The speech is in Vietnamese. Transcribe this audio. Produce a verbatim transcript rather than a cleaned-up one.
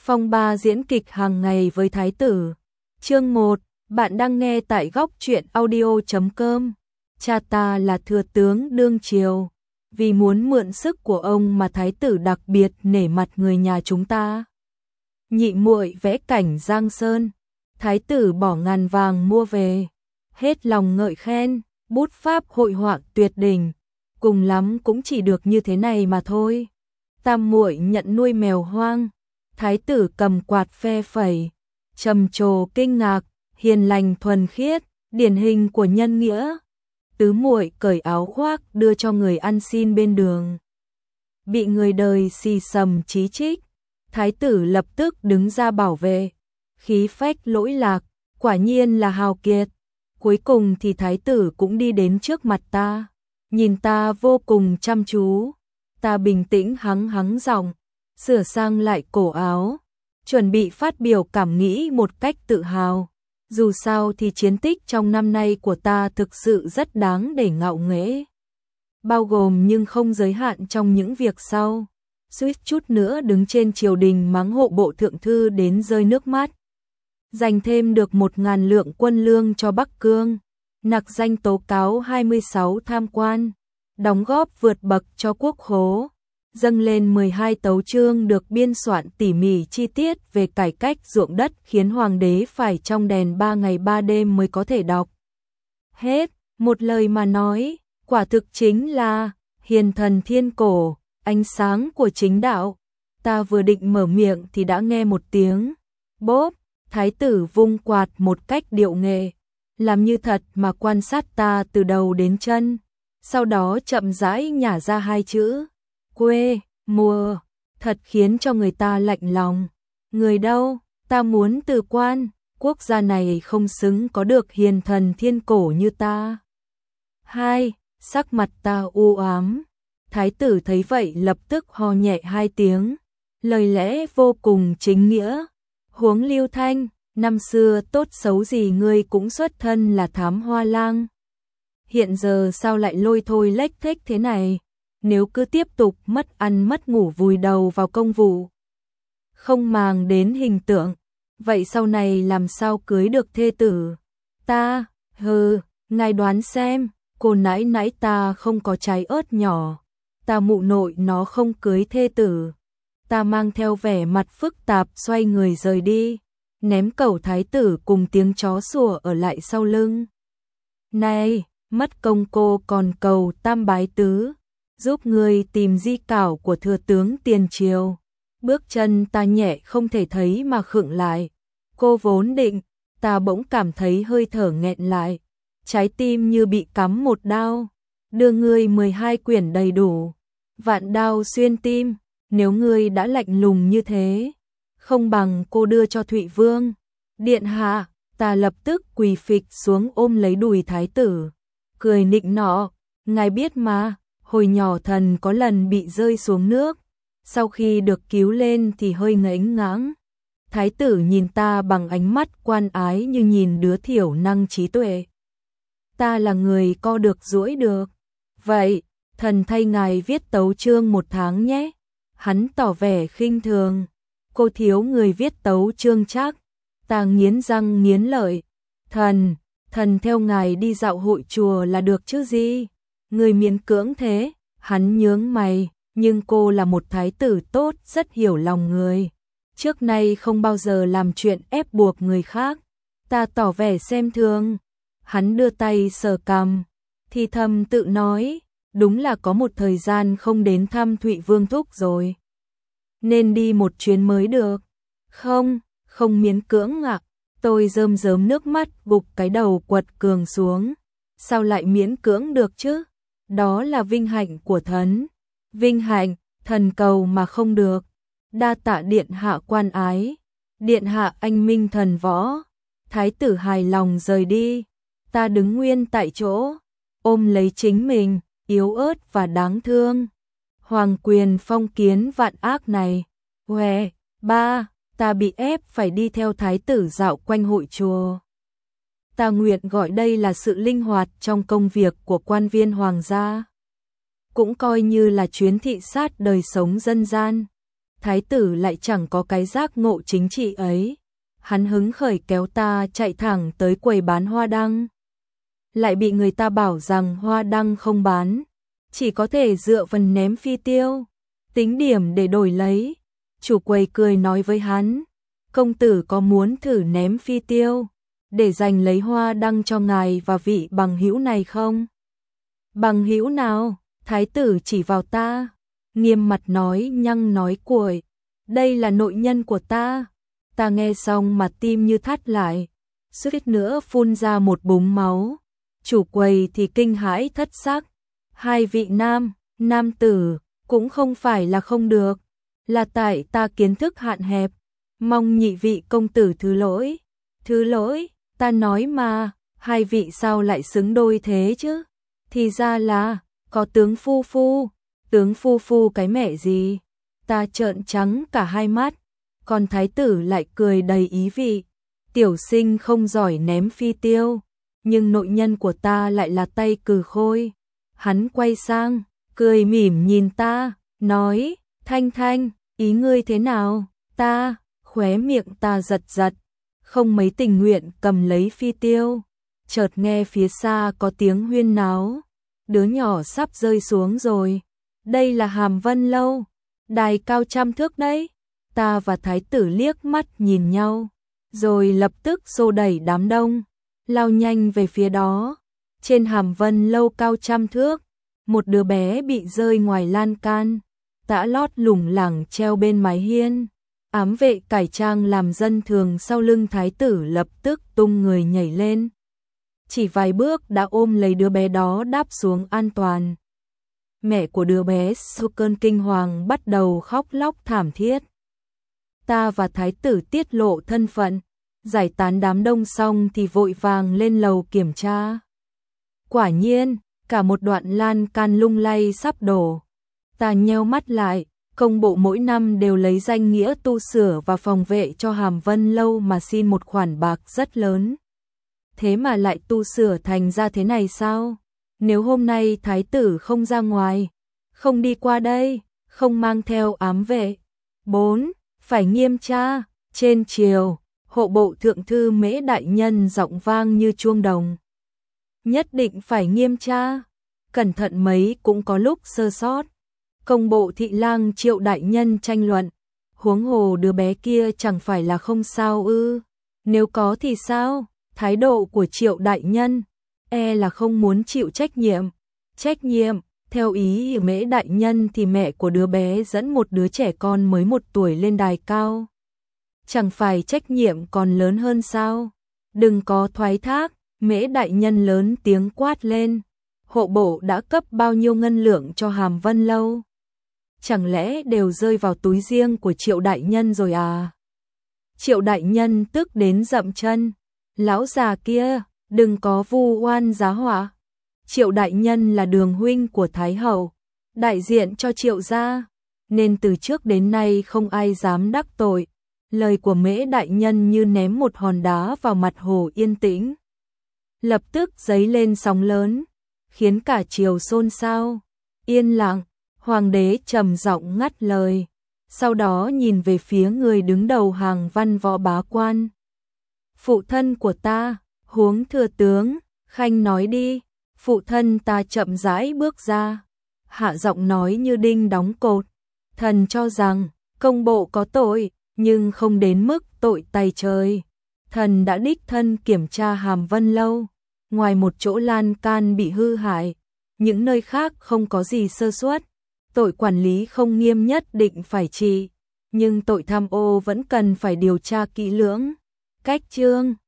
Phong ba diễn kịch hàng ngày với thái tử. Chương một, bạn đang nghe tại góc truyện audio chấm com. Cha ta là thừa tướng đương triều, vì muốn mượn sức của ông mà thái tử đặc biệt nể mặt người nhà chúng ta. Nhị muội vẽ cảnh Giang Sơn, thái tử bỏ ngàn vàng mua về, hết lòng ngợi khen, bút pháp hội họa tuyệt đỉnh, cùng lắm cũng chỉ được như thế này mà thôi. Tam muội nhận nuôi mèo hoang, thái tử cầm quạt phe phẩy, trầm trồ kinh ngạc, hiền lành thuần khiết, điển hình của nhân nghĩa. Tứ muội cởi áo khoác đưa cho người ăn xin bên đường, bị người đời xì xầm chí trích, thái tử lập tức đứng ra bảo vệ, khí phách lỗi lạc, quả nhiên là hào kiệt. Cuối cùng thì thái tử cũng đi đến trước mặt ta, nhìn ta vô cùng chăm chú. Ta bình tĩnh hắng hắng giọng, sửa sang lại cổ áo, chuẩn bị phát biểu cảm nghĩ một cách tự hào. Dù sao thì chiến tích trong năm nay của ta thực sự rất đáng để ngạo nghễ, bao gồm nhưng không giới hạn trong những việc sau. Suýt chút nữa đứng trên triều đình mắng hộ bộ thượng thư đến rơi nước mắt. Dành thêm được một ngàn lượng quân lương cho Bắc Cương, nặc danh tố cáo hai mươi sáu tham quan, đóng góp vượt bậc cho quốc khố, dâng lên mười hai tấu chương được biên soạn tỉ mỉ chi tiết về cải cách ruộng đất, khiến hoàng đế phải trong đèn ba ngày ba đêm mới có thể đọc hết. Một lời mà nói, quả thực chính là hiền thần thiên cổ, ánh sáng của chính đạo. Ta vừa định mở miệng thì đã nghe một tiếng bốp, thái tử vung quạt một cách điệu nghệ, làm như thật mà quan sát ta từ đầu đến chân, sau đó chậm rãi nhả ra hai chữ quê mùa, thật khiến cho người ta lạnh lòng. Người đâu, ta muốn từ quan, quốc gia này không xứng có được hiền thần thiên cổ như ta. Hai, sắc mặt ta u ám. Thái tử thấy vậy lập tức ho nhẹ hai tiếng, lời lẽ vô cùng chính nghĩa. Huống Lưu Thanh, năm xưa tốt xấu gì ngươi cũng xuất thân là thám hoa lang, hiện giờ sao lại lôi thôi lếch thếch thế này? Nếu cứ tiếp tục mất ăn mất ngủ vùi đầu vào công vụ, không màng đến hình tượng, vậy sau này làm sao cưới được thê tử? Ta, hừ, ngài đoán xem, cô nãi nãi ta không có trái ớt nhỏ, ta mụ nội nó không cưới thê tử. Ta mang theo vẻ mặt phức tạp xoay người rời đi, ném cẩu thái tử cùng tiếng chó sủa ở lại sau lưng. Này, mất công cô còn cầu tam bái tứ, giúp người tìm di cảo của thừa tướng tiền triều. Bước chân ta nhẹ không thể thấy mà khựng lại. Cô vốn định, ta bỗng cảm thấy hơi thở nghẹn lại, trái tim như bị cắm một đao. Đưa ngươi mười hai quyển đầy đủ, vạn đao xuyên tim. Nếu ngươi đã lạnh lùng như thế, không bằng cô đưa cho Thụy Vương. Điện hạ, ta lập tức quỳ phịch xuống ôm lấy đùi thái tử, cười nịnh nọ, ngài biết mà, hồi nhỏ thần có lần bị rơi xuống nước, sau khi được cứu lên thì hơi ngẫnh ngãng. Thái tử nhìn ta bằng ánh mắt quan ái như nhìn đứa thiểu năng trí tuệ. Ta là người co được duỗi được. Vậy, thần thay ngài viết tấu chương một tháng nhé. Hắn tỏ vẻ khinh thường. Cô thiếu người viết tấu chương chắc. Ta nghiến răng nghiến lợi. Thần, thần theo ngài đi dạo hội chùa là được chứ gì? Người miễn cưỡng thế. Hắn nhướng mày, nhưng cô là một thái tử tốt, rất hiểu lòng người. Trước nay không bao giờ làm chuyện ép buộc người khác. Ta tỏ vẻ xem thường. Hắn đưa tay sờ cằm, thì thầm tự nói, đúng là có một thời gian không đến thăm Thụy Vương thúc rồi, nên đi một chuyến mới được. Không, không miễn cưỡng ạ. Tôi rơm rớm nước mắt gục cái đầu quật cường xuống. Sao lại miễn cưỡng được chứ? Đó là vinh hạnh của thần. Vinh hạnh, thần cầu mà không được. Đa tạ điện hạ quan ái. Điện hạ anh minh thần võ. Thái tử hài lòng rời đi. Ta đứng nguyên tại chỗ, ôm lấy chính mình, yếu ớt và đáng thương. Hoàng quyền phong kiến vạn ác này. Huề, ba, ta bị ép phải đi theo thái tử dạo quanh hội chùa. Ta nguyện gọi đây là sự linh hoạt trong công việc của quan viên hoàng gia. Cũng coi như là chuyến thị sát đời sống dân gian. thái tử lại chẳng có cái giác ngộ chính trị ấy. Hắn hứng khởi kéo ta chạy thẳng tới quầy bán hoa đăng. Lại bị người ta bảo rằng hoa đăng không bán, chỉ có thể dựa vào ném phi tiêu, tính điểm để đổi lấy. Chủ quầy cười nói với hắn, công tử có muốn thử ném phi tiêu, để giành lấy hoa đăng cho ngài và vị bằng hữu này không? Bằng hữu nào? Thái tử chỉ vào ta, nghiêm mặt nói nhăng nói cuội, đây là nội nhân của ta. Ta nghe xong mà tim như thắt lại, suýt nữa phun ra một búng máu. Chủ quầy thì kinh hãi thất sắc, hai vị nam, nam tử, cũng không phải là không được, là tại ta kiến thức hạn hẹp, mong nhị vị công tử thứ lỗi. Thứ lỗi, ta nói mà, hai vị sao lại xứng đôi thế chứ? Thì ra là, có tướng phu phu, tướng phu phu cái mẹ gì? Ta trợn trắng cả hai mắt, còn thái tử lại cười đầy ý vị. Tiểu sinh không giỏi ném phi tiêu, nhưng nội nhân của ta lại là tay cừ khôi. Hắn quay sang, cười mỉm nhìn ta, nói, Thanh Thanh, ý ngươi thế nào? Ta, khóe miệng ta giật giật, không mấy tình nguyện cầm lấy phi tiêu. Chợt nghe phía xa có tiếng huyên náo, đứa nhỏ sắp rơi xuống rồi. Đây là Hàm Vân Lâu, đài cao trăm thước đấy. Ta và thái tử liếc mắt nhìn nhau, rồi lập tức xô đẩy đám đông, lao nhanh về phía đó. Trên Hàm Vân Lâu cao trăm thước, một đứa bé bị rơi ngoài lan can, tã lót lủng lẳng treo bên mái hiên. Ám vệ cải trang làm dân thường sau lưng thái tử lập tức tung người nhảy lên, chỉ vài bước đã ôm lấy đứa bé đó đáp xuống an toàn. Mẹ của đứa bé sau cơn kinh hoàng bắt đầu khóc lóc thảm thiết. Ta và thái tử tiết lộ thân phận, giải tán đám đông xong thì vội vàng lên lầu kiểm tra. Quả nhiên, cả một đoạn lan can lung lay sắp đổ. Ta nheo mắt lại, công bộ mỗi năm đều lấy danh nghĩa tu sửa và phòng vệ cho Hàm Vân Lâu mà xin một khoản bạc rất lớn. Thế mà lại tu sửa thành ra thế này sao? Nếu hôm nay thái tử không ra ngoài, không đi qua đây, không mang theo ám vệ, bốn, phải nghiêm tra. Trên triều, hộ bộ thượng thư Mễ đại nhân giọng vang như chuông đồng. Nhất định phải nghiêm tra, cẩn thận mấy cũng có lúc sơ sót. Công bộ thị lang Triệu đại nhân tranh luận, huống hồ đứa bé kia chẳng phải là không sao ư? Nếu có thì sao? Thái độ của Triệu đại nhân e là không muốn chịu trách nhiệm. Trách nhiệm, theo ý Mễ đại nhân thì mẹ của đứa bé dẫn một đứa trẻ con mới một tuổi lên đài cao. Chẳng phải trách nhiệm còn lớn hơn sao? Đừng có thoái thác, Mễ đại nhân lớn tiếng quát lên. Hộ bộ đã cấp bao nhiêu ngân lượng cho Hàm Vân Lâu? Chẳng lẽ đều rơi vào túi riêng của Triệu đại nhân rồi à? Triệu đại nhân tức đến dậm chân. Lão già kia, đừng có vu oan giá họa. Triệu đại nhân là đường huynh của Thái hậu, đại diện cho Triệu gia, nên từ trước đến nay không ai dám đắc tội. Lời của Mễ đại nhân như ném một hòn đá vào mặt hồ yên tĩnh. Lập tức dấy lên sóng lớn, khiến cả triều xôn xao. Yên lặng, hoàng đế trầm giọng ngắt lời, sau đó nhìn về phía người đứng đầu hàng văn võ bá quan. Phụ thân của ta, huống thừa tướng, khanh nói đi. Phụ thân ta chậm rãi bước ra, hạ giọng nói như đinh đóng cột. Thần cho rằng, công bộ có tội, nhưng không đến mức tội tày trời. Thần đã đích thân kiểm tra Hàm Vân Lâu, ngoài một chỗ lan can bị hư hại, những nơi khác không có gì sơ suất. Tội quản lý không nghiêm nhất định phải trị, nhưng tội tham ô vẫn cần phải điều tra kỹ lưỡng. Cách chương